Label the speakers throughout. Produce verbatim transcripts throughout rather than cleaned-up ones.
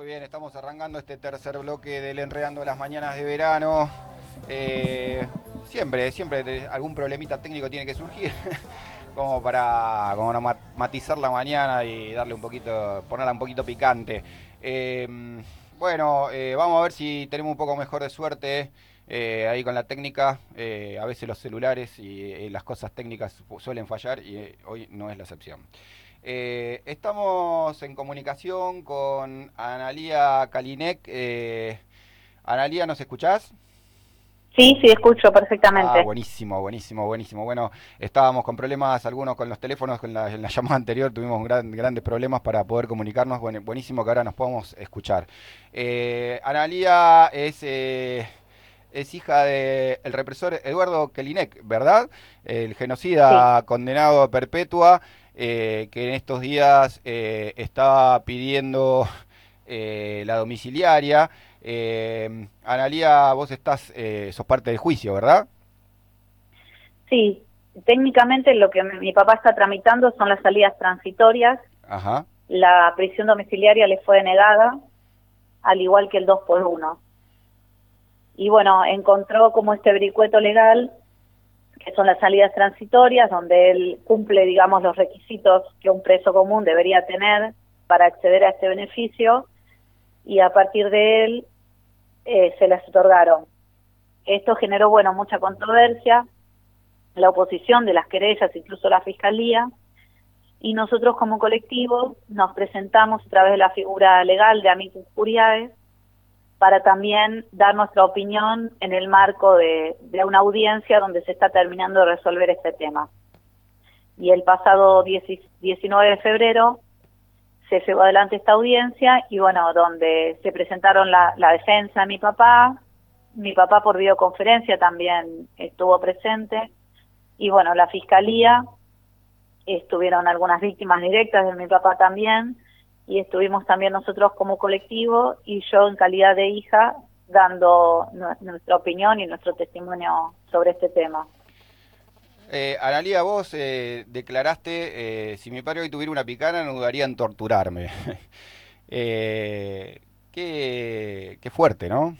Speaker 1: Muy bien, estamos arrancando este tercer bloque del Enredando las Mañanas de Verano. Eh, siempre, siempre te- algún problemita técnico tiene que surgir, como para, como para matizar la mañana y darle un poquito, ponerla un poquito picante. Eh, bueno, eh, vamos a ver si tenemos un poco mejor de suerte eh, ahí con la técnica. Eh, a veces los celulares y eh, las cosas técnicas suelen fallar y eh, hoy no es la excepción. Eh, estamos en comunicación con Analía Kalinek. Eh, Analía, ¿nos escuchás?
Speaker 2: Sí, sí, escucho
Speaker 1: Ah,
Speaker 2: perfectamente.
Speaker 1: buenísimo, buenísimo, buenísimo. Bueno, estábamos con problemas algunos con los teléfonos, con la, en la llamada anterior tuvimos gran- grandes problemas para poder comunicarnos. Bueno, buenísimo que ahora nos podamos escuchar. Eh, Analía es, eh, es hija del represor Eduardo Kelinek, ¿verdad? El
Speaker 2: Sí,
Speaker 1: genocida condenado a perpetua, eh, que en estos días eh, estaba pidiendo eh, la domiciliaria. Eh, Analía, vos estás, eh, sos parte del juicio, ¿verdad?
Speaker 2: sí. Técnicamente lo que mi mi papá está tramitando son las salidas transitorias.
Speaker 1: Ajá.
Speaker 2: La prisión domiciliaria le fue denegada, al igual que el dos por uno. Y bueno, encontró como este vericueto legal, que son las salidas transitorias, donde él cumple, digamos, los requisitos que un preso común debería tener para acceder a este beneficio, y a partir de él eh, se las otorgaron. Esto generó, bueno, mucha controversia, la oposición de las querellas, incluso la fiscalía, y nosotros como colectivo nos presentamos a través de la figura legal de amicus curiae para también dar nuestra opinión en el marco de, de una audiencia donde se está terminando de resolver este tema. Y el pasado diecinueve de febrero se llevó adelante esta audiencia y bueno, donde se presentaron la, la defensa de mi papá, mi papá por videoconferencia también estuvo presente, y bueno, la fiscalía, estuvieron algunas víctimas directas de mi papá también, y estuvimos también nosotros como colectivo y yo en calidad de hija dando nu- nuestra opinión y nuestro testimonio sobre este tema.
Speaker 1: Eh, Analía, vos eh, declaraste, eh, si mi padre hoy tuviera una picana, no dudaría en torturarme. eh, qué, qué fuerte, ¿no?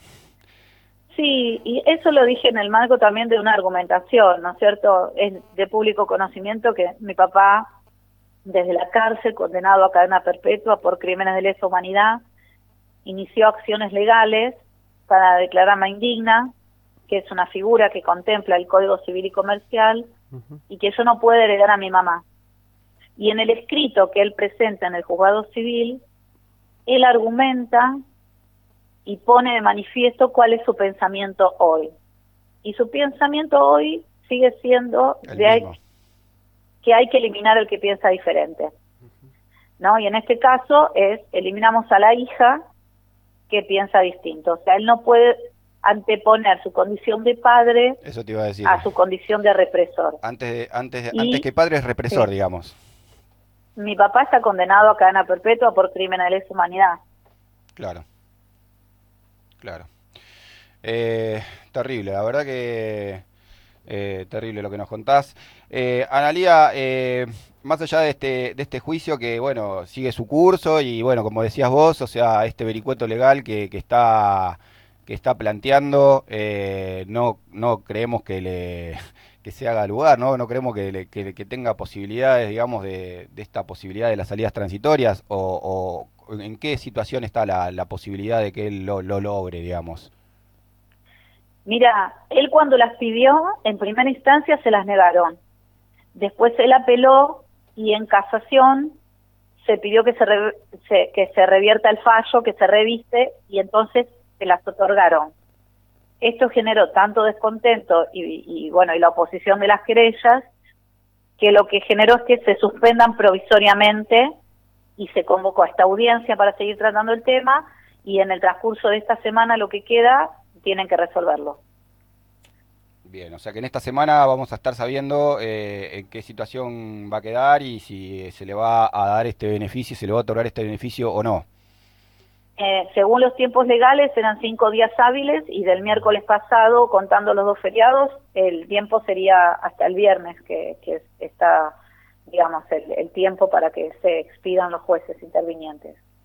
Speaker 2: Sí, y eso lo dije en el marco también de una argumentación, ¿no es cierto? Es de público conocimiento que mi papá, desde la cárcel, condenado a cadena perpetua por crímenes de lesa humanidad, inició acciones legales para declararme indigna, que es una figura que contempla el Código Civil y Comercial, y que yo no puedo heredar a mi mamá. Y en el escrito que él presenta en el juzgado civil, él argumenta y pone de manifiesto cuál es su pensamiento hoy. Y su pensamiento hoy sigue siendo
Speaker 1: El
Speaker 2: de
Speaker 1: mismo.
Speaker 2: que hay que eliminar al que piensa diferente, ¿no? Y en este caso es eliminamos a la hija que piensa distinto. O sea, él no puede anteponer su condición de padre
Speaker 1: Eso te iba a decir.
Speaker 2: a su condición de represor.
Speaker 1: Antes, de- antes, de- antes que
Speaker 2: Y
Speaker 1: padre es represor,
Speaker 2: sí,
Speaker 1: digamos.
Speaker 2: mi papá está condenado a cadena perpetua por crímenes de lesa humanidad.
Speaker 1: Claro, claro. Eh, terrible, la verdad que eh, terrible lo que nos contás. Eh, Analía, eh, más allá de este, de este juicio que, bueno, sigue su curso y, bueno, como decías vos, o sea, este vericueto legal que, que está que está planteando, eh, no, no creemos que le que se haga lugar, ¿no? No creemos que, le- que, que tenga posibilidades, digamos, de, de esta posibilidad de las salidas transitorias o, o en qué situación está la, la posibilidad de que él lo, lo logre, digamos.
Speaker 2: Mira, él cuando las pidió, en primera instancia se las negaron. Después él apeló y en casación se pidió que se, re, se, que se revierta el fallo, que se reviste, y entonces se las otorgaron. Esto generó tanto descontento y, y bueno, y la oposición de las querellas, que lo que generó es que se suspendan provisoriamente y se convocó a esta audiencia para seguir tratando el tema, y en el transcurso de esta semana lo que queda tienen que resolverlo.
Speaker 1: Bien, o sea que en esta semana vamos a estar sabiendo eh, en qué situación va a quedar y si se le va a dar este beneficio, se le va a otorgar este beneficio o no.
Speaker 2: Eh, según los tiempos legales eran cinco días hábiles, y del miércoles pasado, contando los dos feriados, el tiempo sería hasta el viernes, que, que está, digamos, el, el tiempo para que se expidan los jueces intervinientes.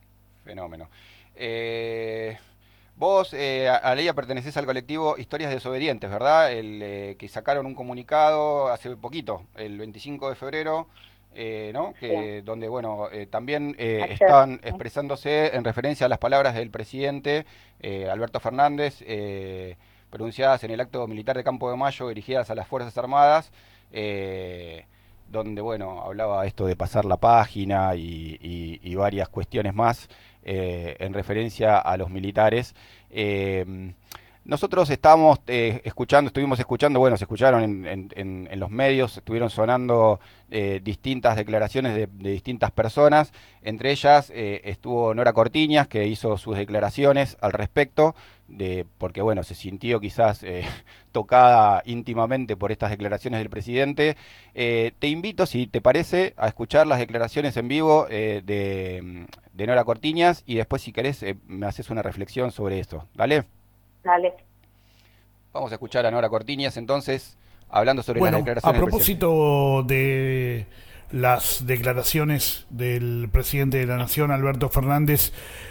Speaker 1: Fenómeno. Eh, vos, eh, Aleya, pertenecés al colectivo Historias Desobedientes, ¿verdad? El, eh, que sacaron un comunicado hace poquito, el veinticinco de febrero, eh, ¿no?
Speaker 2: Sí,
Speaker 1: Que, donde, bueno, eh, también eh,
Speaker 2: ayer.
Speaker 1: estaban
Speaker 2: Sí,
Speaker 1: expresándose en referencia a las palabras del presidente eh, Alberto Fernández, eh, pronunciadas en el acto militar de Campo de Mayo, dirigidas a las Fuerzas Armadas, eh, donde, bueno, hablaba esto de pasar la página y, y- y varias cuestiones más eh, en referencia a los militares. Eh, Nosotros estábamos eh, escuchando, estuvimos escuchando, bueno, se escucharon en, en- en- en los medios, estuvieron sonando eh, distintas declaraciones de, de distintas personas, entre ellas eh, estuvo Nora Cortiñas, que hizo sus declaraciones al respecto, de, porque bueno, se sintió quizás eh, tocada íntimamente por estas declaraciones del presidente. Eh, te invito, si te parece, a escuchar las declaraciones en vivo eh, de, de Nora Cortiñas y después, si querés, eh, me haces una reflexión sobre esto. ¿Dale?
Speaker 2: dale.
Speaker 1: Vamos a escuchar a Nora Cortiñas entonces, hablando sobre las
Speaker 3: Bueno, a
Speaker 1: declaraciones del presidente.
Speaker 3: propósito de las declaraciones del presidente de la Nación, Alberto Fernández,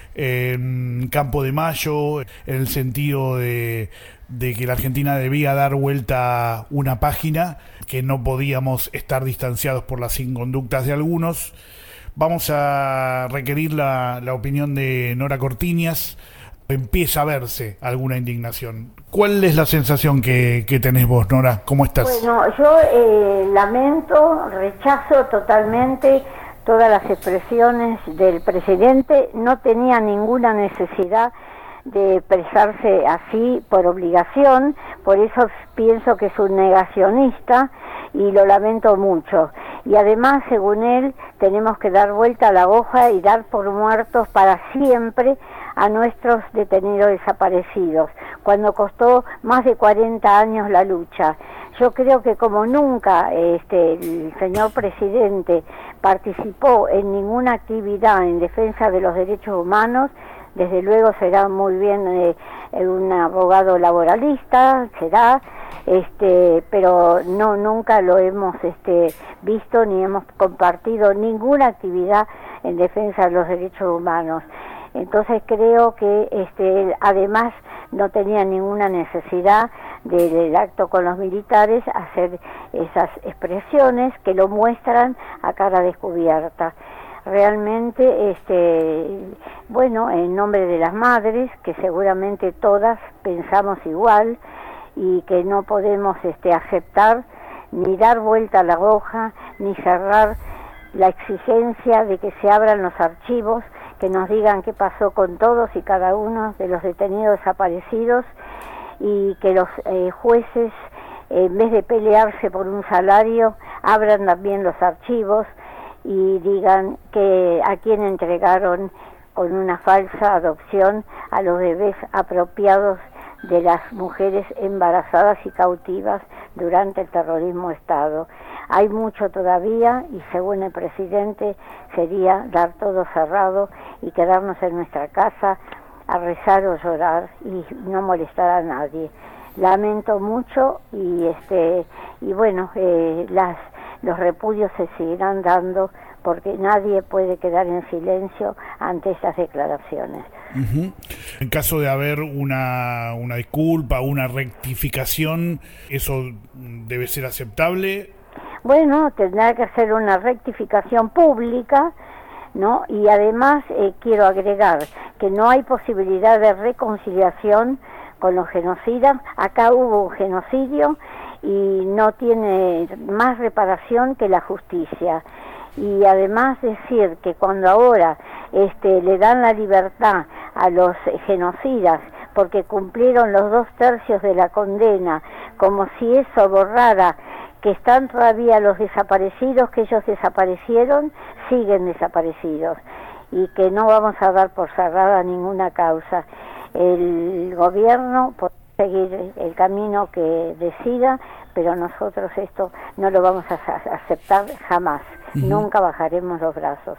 Speaker 3: en Campo de Mayo, en el sentido de, de que la Argentina debía dar vuelta una página, que no podíamos estar distanciados por las inconductas de algunos, vamos a requerir la, la opinión de Nora Cortiñas. Empieza a verse alguna indignación. ¿Cuál es la sensación que, que tenés vos, Nora? ¿Cómo estás?
Speaker 4: Bueno, yo eh, lamento, rechazo totalmente todas las expresiones del presidente. No tenía ninguna necesidad de expresarse así por obligación, por eso pienso que es un negacionista y lo lamento mucho. Y además, según él, tenemos que dar vuelta a la hoja y dar por muertos para siempre a nuestros detenidos desaparecidos, cuando costó más de cuarenta años la lucha. Yo creo que como nunca este, el señor presidente participó en ninguna actividad en defensa de los derechos humanos, desde luego será muy bien eh, un abogado laboralista, será, este, pero no nunca lo hemos este, visto ni hemos compartido ninguna actividad en defensa de los derechos humanos. Entonces creo que este, él además no tenía ninguna necesidad de, del acto con los militares hacer esas expresiones que lo muestran a cara descubierta. Realmente, este, bueno, en nombre de las madres, que seguramente todas pensamos igual y que no podemos este, aceptar ni dar vuelta a la hoja, ni cerrar la exigencia de que se abran los archivos, que nos digan qué pasó con todos y cada uno de los detenidos desaparecidos y que los eh, jueces, eh, en vez de pelearse por un salario, abran también los archivos y digan que a quién entregaron con una falsa adopción a los bebés apropiados de las mujeres embarazadas y cautivas durante el terrorismo de Estado. Hay mucho todavía y según el presidente sería dar todo cerrado y quedarnos en nuestra casa a rezar o llorar y no molestar a nadie. Lamento mucho y este y bueno eh, las los repudios se seguirán dando porque nadie puede quedar en silencio ante esas declaraciones.
Speaker 3: Uh-huh. En caso de haber una, una disculpa, una rectificación, ¿eso debe ser aceptable?
Speaker 4: Bueno, tendrá que hacer una rectificación pública, ¿no? Y además eh, quiero agregar que no hay posibilidad de reconciliación con los genocidas. Acá hubo un genocidio y no tiene más reparación que la justicia. Y además decir que cuando ahora este, le dan la libertad a los genocidas porque cumplieron los dos tercios de la condena, como si eso borrara que están todavía los desaparecidos, que ellos desaparecieron, siguen desaparecidos, y que no vamos a dar por cerrada ninguna causa. El gobierno puede seguir el camino que decida, pero nosotros esto no lo vamos a aceptar jamás. Uh-huh. Nunca bajaremos los brazos.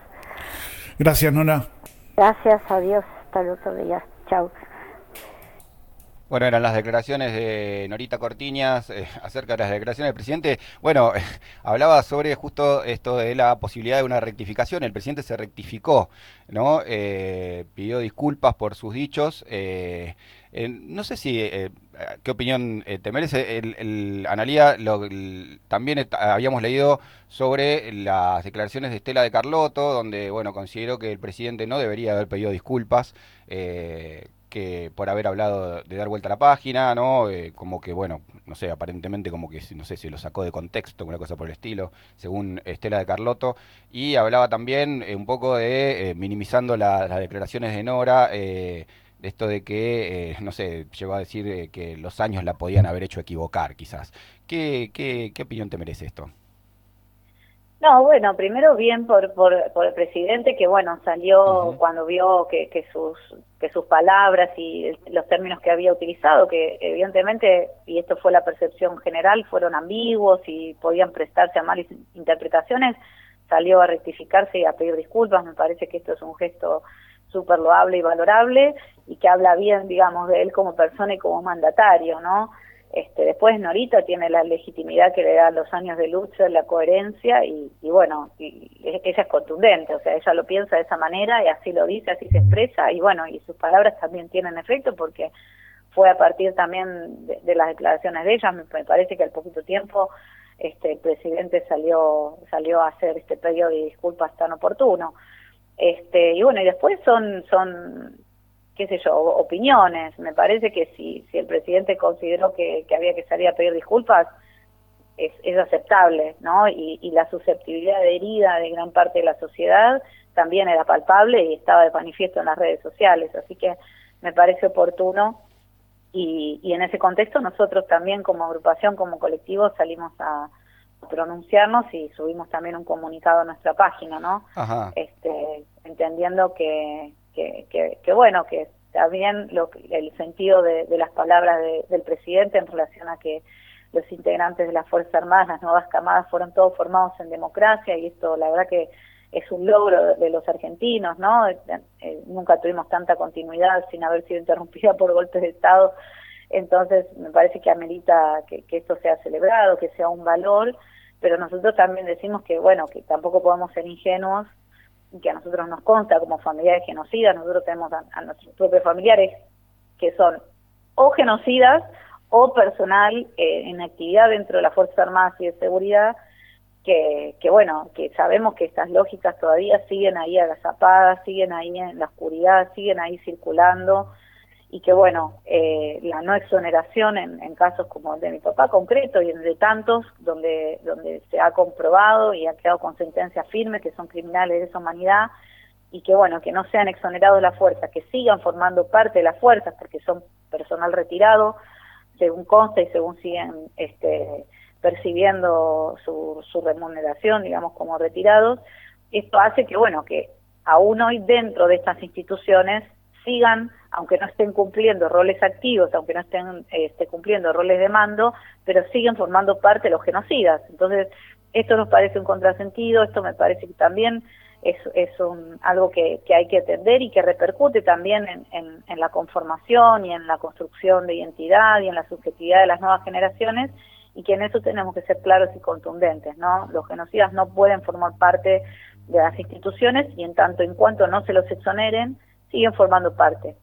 Speaker 3: Gracias, Nora.
Speaker 4: Gracias, adiós, hasta el otro día. Chao.
Speaker 1: Bueno, eran las declaraciones de Norita Cortiñas eh, acerca de las declaraciones del presidente. Bueno, eh, hablaba sobre justo esto de la posibilidad de una rectificación. El presidente se rectificó, ¿no? Eh, pidió disculpas por sus dichos. Eh, eh, no sé si, eh, ¿qué opinión eh, te merece? El, el Analía, lo- el- también est- habíamos leído sobre las declaraciones de Estela de Carlotto, donde, bueno, consideró que el presidente no debería haber pedido disculpas. Eh, que por haber hablado de dar vuelta a la página, ¿no? Eh, como que, bueno, no sé, aparentemente como que, no sé, si lo sacó de contexto, una cosa por el estilo, según Estela de Carlotto, y hablaba también eh, un poco de, eh, minimizando la- las declaraciones de Nora, eh, de esto de que, eh, no sé, llegó a decir eh, que los años la podían haber hecho equivocar, quizás. ¿Qué, qué, qué opinión te merece esto?
Speaker 2: No, bueno, primero bien por, por, por el presidente que, bueno, salió
Speaker 1: Ujú.
Speaker 2: cuando vio que, que sus que sus palabras y el- los términos que había utilizado, que evidentemente, y esto fue la percepción general, fueron ambiguos y podían prestarse a malas interpretaciones, salió a rectificarse y a pedir disculpas. Me parece que esto es un gesto súper loable y valorable y que habla bien, digamos, de él como persona y como mandatario, ¿no? Este, después Norita tiene la legitimidad que le dan los años de lucha, la coherencia y, y bueno, y, y ella es contundente, o sea, ella lo piensa de esa manera y así lo dice, así se expresa y bueno, y sus palabras también tienen efecto porque fue a partir también de, de las declaraciones de ella. Me, me parece que al poquito tiempo este, el presidente salió salió a hacer este pedido de disculpas tan oportuno. Este, y bueno, y después son son qué sé yo, opiniones. Me parece que si, si el presidente consideró que, que había que salir a pedir disculpas, es, es aceptable, ¿no? Y, y la susceptibilidad de herida de gran parte de la sociedad también era palpable y estaba de manifiesto en las redes sociales, así que me parece oportuno y, y en ese contexto nosotros también como agrupación, como colectivo salimos a pronunciarnos y subimos también un comunicado a nuestra página, ¿no?
Speaker 1: Ajá.
Speaker 2: Este, entendiendo que, que, que, que bueno, que también lo, el sentido de, de las palabras de, del presidente en relación a que los integrantes de las Fuerzas Armadas, las nuevas camadas, fueron todos formados en democracia y esto la verdad que es un logro de, de los argentinos, ¿no? Eh, eh, nunca tuvimos tanta continuidad sin haber sido interrumpida por golpes de Estado, entonces me parece que amerita que, que esto sea celebrado, que sea un valor, pero nosotros también decimos que, bueno, que tampoco podemos ser ingenuos y que a nosotros nos consta como familiares genocidas, nosotros tenemos a, a nuestros propios familiares que son o genocidas o personal eh, en actividad dentro de las Fuerzas Armadas y de Seguridad, que, que bueno, que sabemos que estas lógicas todavía siguen ahí agazapadas, siguen ahí en la oscuridad, siguen ahí circulando, y que bueno, eh, la no exoneración en, en casos como el de mi papá concreto y en de tantos donde, donde se ha comprobado y ha quedado con sentencias firmes que son criminales de esa humanidad, y que bueno, que no sean exonerados de la fuerza, que sigan formando parte de las fuerzas porque son personal retirado, según consta y según siguen este, percibiendo su, su remuneración, digamos, como retirados. Esto hace que, bueno, que aún hoy dentro de estas instituciones sigan, aunque no estén cumpliendo roles activos, aunque no estén este, cumpliendo roles de mando, pero siguen formando parte de los genocidas. Entonces, esto nos parece un contrasentido, esto me parece que también es, es un, algo que, que hay que atender y que repercute también en, en, en la conformación y en la construcción de identidad y en la subjetividad de las nuevas generaciones, y que en eso tenemos que ser claros y contundentes, ¿no? Los genocidas no pueden formar parte de las instituciones y en tanto en cuanto no se los exoneren, siguen formando parte.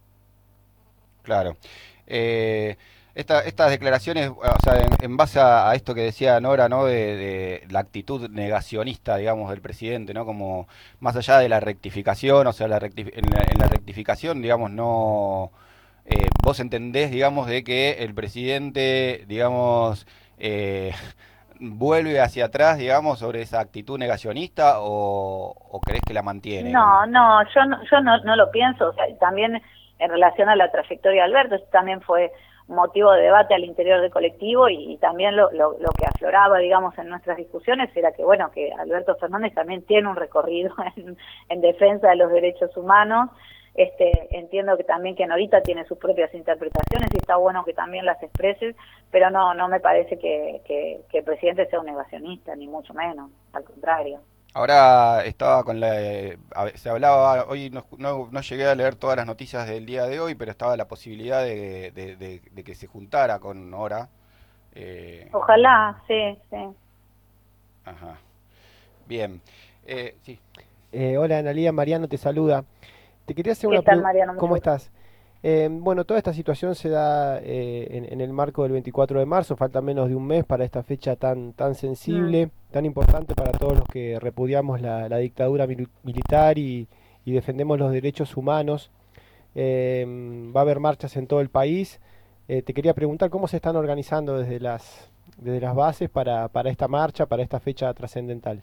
Speaker 1: Claro. Eh, esta- estas declaraciones, o sea, en, en base a, a esto que decía Nora, ¿no? De, de la actitud negacionista, digamos, del presidente, ¿no? Como más allá de la rectificación, o sea, la rectif- en la, en la rectificación, digamos, no, eh, vos entendés, digamos, de que el presidente, digamos, eh, vuelve hacia atrás, digamos, sobre esa actitud negacionista o, o crees que la mantiene? Como-
Speaker 2: No, no, yo no, yo no, no lo pienso, o sea, también en relación a la trayectoria de Alberto, esto también fue motivo de debate al interior del colectivo y, y también lo, lo, lo que afloraba, digamos, en nuestras discusiones era que, bueno, que Alberto Fernández también tiene un recorrido en, en defensa de los derechos humanos. Este, entiendo que también que Norita tiene sus propias interpretaciones y está bueno que también las expreses, pero no, no me parece que, que, que el presidente sea un negacionista, ni mucho menos, al contrario.
Speaker 1: Ahora estaba con la... eh, a ver, se hablaba, hoy no, no- no llegué a leer todas las noticias del día de hoy, pero estaba la posibilidad de, de- de- de que se juntara con Hora. eh,
Speaker 2: Ojalá, sí, sí.
Speaker 1: ajá. Bien. Eh, sí.
Speaker 5: Eh, hola Analía, Mariano te saluda. Te quería hacer
Speaker 2: ¿Qué
Speaker 5: una
Speaker 2: tal,
Speaker 5: pregunta.
Speaker 2: Mariano? Mucho
Speaker 5: ¿Cómo
Speaker 2: gusto.
Speaker 5: estás? Eh, bueno, toda esta situación se da eh, en, en el marco del veinticuatro de marzo, falta menos de un mes para esta fecha tan, tan
Speaker 2: Mm.
Speaker 5: sensible, tan importante para todos los que repudiamos la, la dictadura mili- militar y, y defendemos los derechos humanos. Eh, va a haber marchas en todo el país. Eh, te quería preguntar cómo se están organizando desde las, desde las bases para, para esta marcha, para esta fecha trascendental.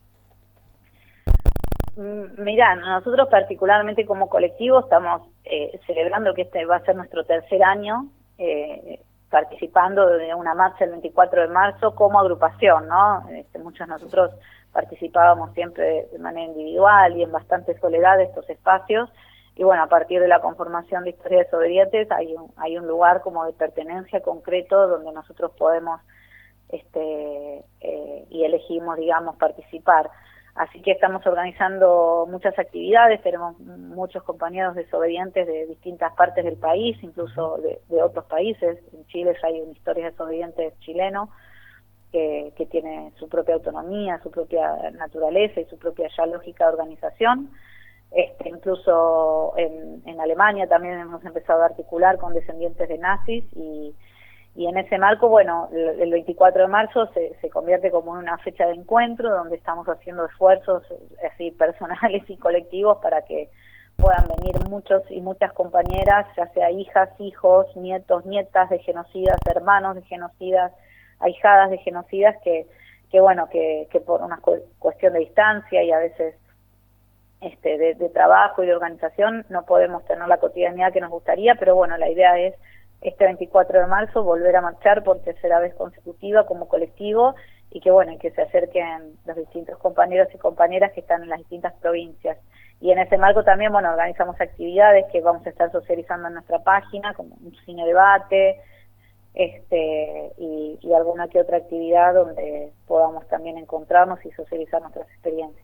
Speaker 2: Mm, Mirá, nosotros particularmente como colectivo estamos eh, celebrando que este va a ser nuestro tercer año eh, participando de una marcha el veinticuatro de marzo como agrupación, ¿no? Este, muchos de nosotros participábamos siempre de, de manera individual y en bastante soledad de estos espacios y bueno, a partir de la conformación de Historia de Desobedientes hay un, hay un lugar como de pertenencia concreto donde nosotros podemos este eh, y elegimos, digamos, participar. Así que estamos organizando muchas actividades, tenemos muchos compañeros desobedientes de distintas partes del país, incluso de, de otros países. En Chile ya hay un Historia Desobedientes chileno que, que tiene su propia autonomía, su propia naturaleza y su propia ya lógica de organización. Este, incluso en, en Alemania también hemos empezado a articular con descendientes de nazis y Y en ese marco, bueno, el, el veinticuatro de marzo se, se convierte como en una fecha de encuentro donde estamos haciendo esfuerzos eh, así personales y colectivos para que puedan venir muchos y muchas compañeras, ya sea hijas, hijos, nietos, nietas de genocidas, hermanos de genocidas, ahijadas de genocidas, que, que bueno, que, que por una cu- cuestión de distancia y a veces este, de, de trabajo y de organización no podemos tener la cotidianidad que nos gustaría, pero bueno, la idea es este veinticuatro de marzo volver a marchar por tercera vez consecutiva como colectivo y que bueno, y que se acerquen los distintos compañeros y compañeras que están en las distintas provincias. Y en ese marco también, bueno, organizamos actividades que vamos a estar socializando en nuestra página, como un cine debate, este, y, y alguna que otra actividad donde podamos también encontrarnos y socializar nuestras experiencias.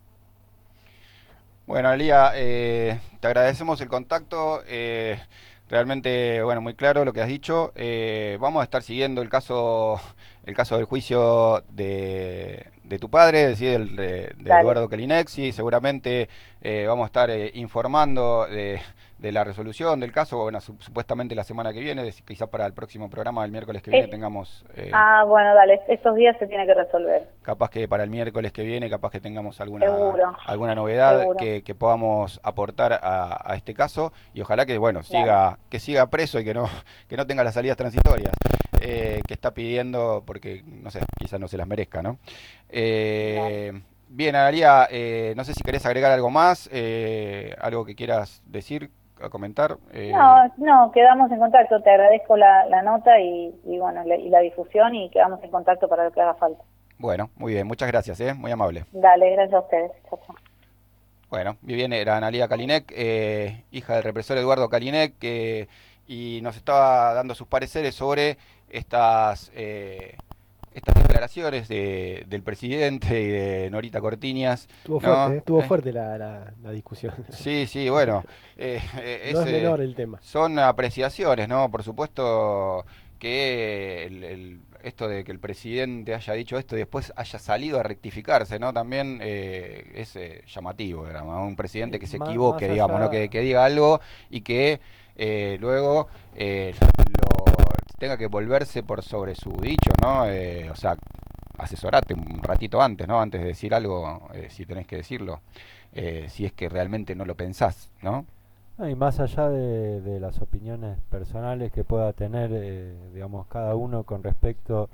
Speaker 1: Bueno, Lía, eh, te agradecemos el contacto. eh, realmente, bueno, muy claro lo que has dicho. Eh, vamos a estar siguiendo el caso, el caso del juicio de, de tu padre, es decir, el de, de
Speaker 2: Dale,
Speaker 1: Eduardo Kelinexi. Seguramente eh, vamos a estar eh, informando de, de la resolución del caso. Bueno, su- supuestamente la semana que viene, es- quizás para el próximo programa del miércoles que viene
Speaker 2: es,
Speaker 1: tengamos. eh,
Speaker 2: ah, bueno, dale, estos días se tiene que resolver,
Speaker 1: Capaz que para el miércoles que viene, capaz que tengamos alguna
Speaker 2: seguro,
Speaker 1: alguna novedad
Speaker 2: seguro,
Speaker 1: que, que podamos aportar a, a este caso y ojalá que bueno
Speaker 2: dale.
Speaker 1: siga que siga preso y que no que no tenga las salidas transitorias eh, que está pidiendo porque no sé quizás no se las merezca, ¿no?
Speaker 2: Dale.
Speaker 1: Eh, bien, Analia, eh, no sé si querés agregar algo más, eh, algo que quieras decir, a comentar. Eh,
Speaker 2: No, no, quedamos en contacto, te agradezco la, la nota y, y bueno, la, y la difusión y quedamos en contacto para lo que haga falta.
Speaker 1: bueno, muy bien, muchas gracias, eh, muy amable.
Speaker 2: Dale, gracias a ustedes. Chao, chao.
Speaker 1: Bueno, muy bien, era Analia Kalinek, eh, hija del represor Eduardo Kalinek, eh, y nos estaba dando sus pareceres sobre estas, eh, estas declaraciones de- del presidente y de Norita Cortiñas,
Speaker 5: Estuvo fuerte,
Speaker 1: ¿no?
Speaker 5: ¿eh? Estuvo
Speaker 1: Eh,
Speaker 5: fuerte la, la, la discusión.
Speaker 1: sí, sí, bueno, eh, eh,
Speaker 5: No
Speaker 1: es,
Speaker 5: es
Speaker 1: eh,
Speaker 5: menor el tema.
Speaker 1: son apreciaciones, ¿no? Por supuesto que el- el- esto de que el presidente haya dicho esto y después haya salido a rectificarse, ¿no? También eh, es eh, llamativo, digamos, ¿no? Un presidente que se
Speaker 6: Má-
Speaker 1: equivoque,
Speaker 6: más
Speaker 1: digamos, ¿no? Que,
Speaker 6: allá,
Speaker 1: que diga algo y que eh, luego eh, lo, tenga que volverse por sobre su dicho, ¿no? Eh, o sea, asesorate un ratito antes, ¿no? Antes de decir algo, eh, si tenés que decirlo, eh, si es que realmente no lo pensás, ¿no?
Speaker 6: no, y más allá de, de las opiniones personales que pueda tener, eh, digamos, cada uno con respecto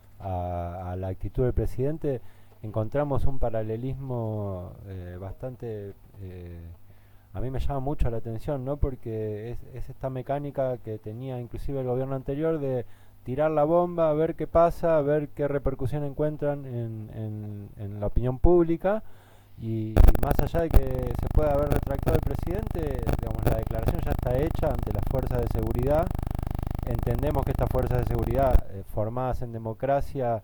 Speaker 6: a, a la actitud del presidente, encontramos un paralelismo eh, bastante, eh, a mí me llama mucho la atención, ¿no? Porque es, es esta mecánica que tenía inclusive el gobierno anterior de tirar la bomba, ver qué pasa, ver qué repercusión encuentran en, en, en la opinión pública. Y más allá de que se pueda haber retractado el presidente, digamos, la declaración ya está hecha ante las fuerzas de seguridad. Entendemos que estas fuerzas de seguridad, eh, formadas en democracia,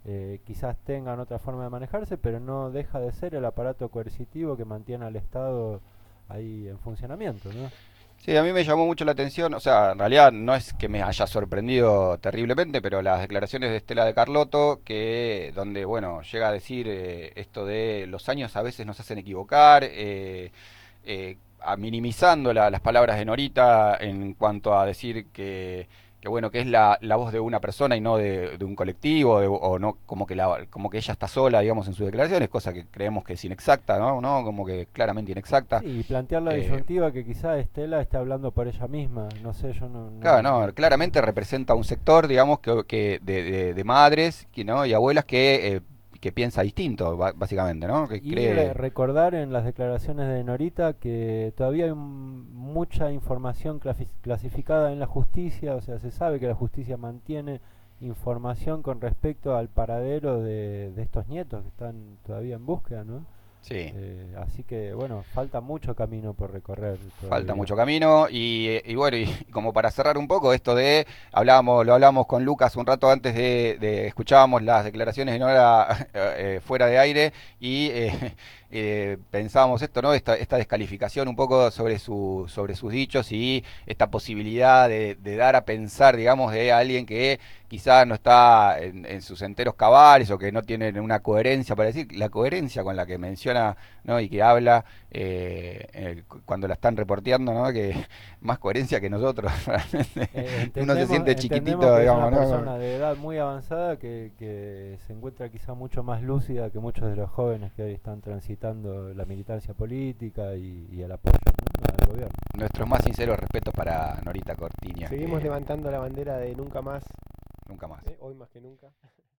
Speaker 6: eh, quizás tengan otra forma de manejarse, pero no deja de ser el aparato coercitivo que mantiene al Estado ahí en funcionamiento, ¿no?
Speaker 1: Sí, a mí me llamó mucho la atención, o sea, en realidad no es que me haya sorprendido terriblemente, pero las declaraciones de Estela de Carlotto, que donde, bueno, llega a decir eh, esto de los años a veces nos hacen equivocar, eh, eh, a minimizando la- las palabras de Norita en cuanto a decir que, que bueno, que es la, la voz de una persona y no de, de un colectivo, de- o no, como que la, como que ella está sola, digamos, en sus declaraciones, cosa que creemos que es inexacta, ¿no? ¿No? Como que claramente inexacta.
Speaker 6: Sí, y plantear la
Speaker 1: Eh,
Speaker 6: disyuntiva que quizás Estela esté hablando por ella misma, no sé, yo no...
Speaker 1: Claro,
Speaker 6: no,
Speaker 1: no, claramente representa un sector, digamos, que, que de, de- de madres que, ¿no? y abuelas que, eh, que piensa distinto, ba- básicamente, ¿no? Que
Speaker 6: Y re-
Speaker 1: cree...
Speaker 6: recordar en las declaraciones de Norita que todavía hay un- mucha información clasi- clasificada en la justicia, o sea, se sabe que la justicia mantiene información con respecto al paradero de, de estos nietos que están todavía en búsqueda, ¿no?
Speaker 1: Sí,
Speaker 6: Eh, así que, bueno, falta mucho camino por recorrer
Speaker 1: falta
Speaker 6: todavía.
Speaker 1: mucho camino y, eh, y bueno, y, y como para cerrar un poco esto de, hablábamos, lo hablábamos con Lucas un rato antes de, de escuchábamos las declaraciones de Nora eh, fuera de aire y eh, eh, pensábamos esto, ¿no? Esta, esta descalificación un poco sobre su, sobre sus dichos y esta posibilidad de, de dar a pensar, digamos, de alguien que quizás no está en, en sus enteros cabales o que no tiene una coherencia para decir, la coherencia con la que menciona, ¿no? y que habla eh, eh, cuando la están reporteando, ¿no? Que más coherencia que nosotros, realmente.
Speaker 6: Eh,
Speaker 1: Uno se
Speaker 6: entendemos,
Speaker 1: siente
Speaker 6: entendemos
Speaker 1: chiquitito,
Speaker 6: que es una
Speaker 1: digamos, ¿no?
Speaker 6: persona de edad muy avanzada que, que se encuentra quizá mucho más lúcida que muchos de los jóvenes que hoy están transitando la militancia política y, y el apoyo, ¿no? al gobierno.
Speaker 1: Nuestros más sinceros respetos para Norita Cortiñas,
Speaker 5: Seguimos
Speaker 1: que
Speaker 5: levantando la bandera de nunca más,
Speaker 1: nunca más.
Speaker 5: eh, hoy más que nunca.